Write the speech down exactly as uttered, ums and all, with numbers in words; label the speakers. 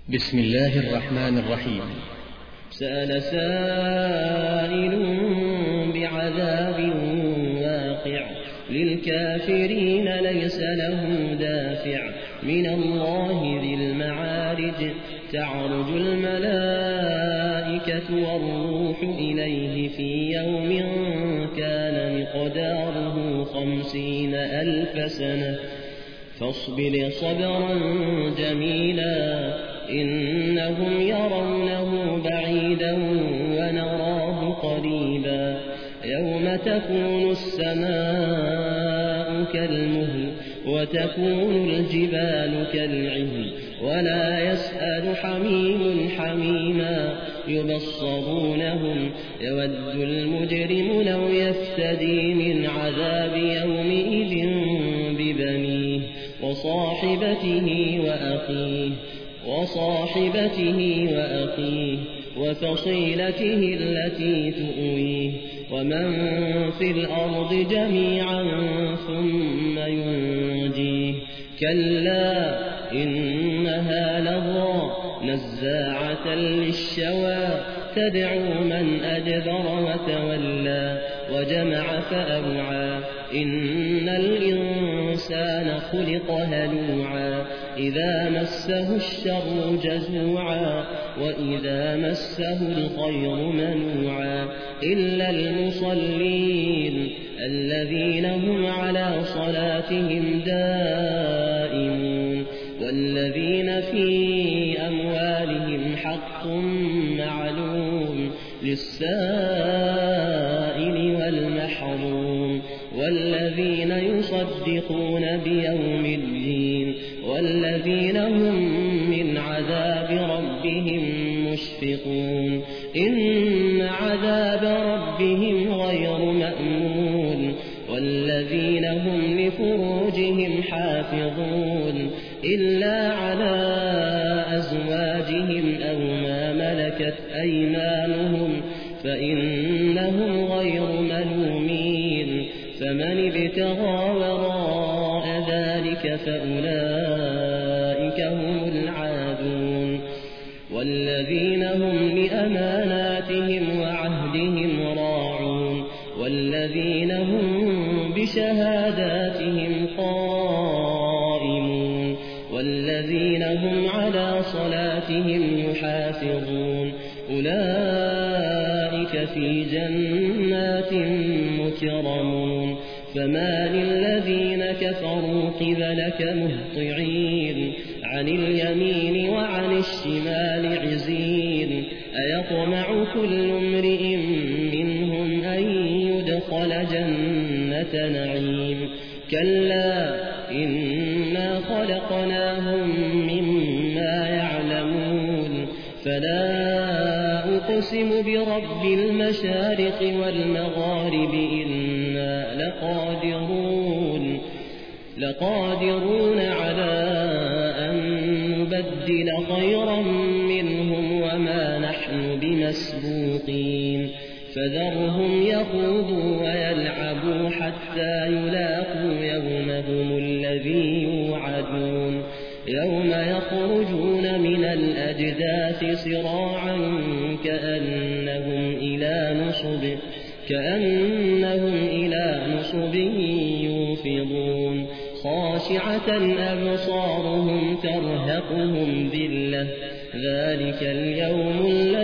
Speaker 1: بسم الله الرحمن الرحيم.
Speaker 2: سأل سائل بعذاب واقع للكافرين ليس له دافع من الله ذي المعارج تعرج الملائكة والروح إليه في يوم كان مقداره خمسين ألف سنة فاصبر صبرا جميلا إنهم يرونه بعيدا ونراه قريبا يوم تكون السماء كالمهل وتكون الجبال كالعهن ولا يسأل حميم حميما يبصرونهم يود المجرم لو يفتدي من عذاب يومئذ ببنيه وصاحبته وأخيه وصاحبته وأخيه وفصيلته التي تؤويه ومن في الأرض جميعا ثم ينجيه كلا إنها لظى نزاعة للشوى تدعو من أدبر وتولى وجمع فأوعى إن الإنسان خلق هلوعا إذا مسه الشر جزوعا وإذا مسه الخير منوعا إلا المصلين الذين هم على صلاتهم دائمون والذين في أموالهم حق معلوم للسائل والمحروم والذين يصدقون بيوم الدين والذين هم من عذاب ربهم مشفقون إن عذاب ربهم غير مأمون والذين هم لفروجهم حافظون إلا على أزواجهم أو ما ملكت أيمانهم فإنهم غير ملومين فمن ابتغى وراء ذلك فأولئك هم العادون والذين هم لأماناتهم وعهدهم راعون والذين هم بشهاداتهم قائمون والذين هم على صلاتهم يحافظون أولئك في جنات مكرمون فما للذين كفروا قبلك مهطعين عن اليمين وعن الشمال عزين أيطمع كل امرئ منهم أن يدخل جنة نعيم كلا إنا خلقناهم مما يعلمون فلا أقسم برب المشارق والمغارب إنا لقادرون لقادرون على أن نبدل خيرا منهم وما نحن بمسبوقين فذرهم يخوضوا ويلعبوا حتى يلاقوا يومهم الذي يوعدون يوم يخرجون من الأجداث صراعا كأنهم إلى نصب كأنهم إلى نصب يوفضون خاشعة أبصارهم ترهقهم ذلة ذلك اليوم الذي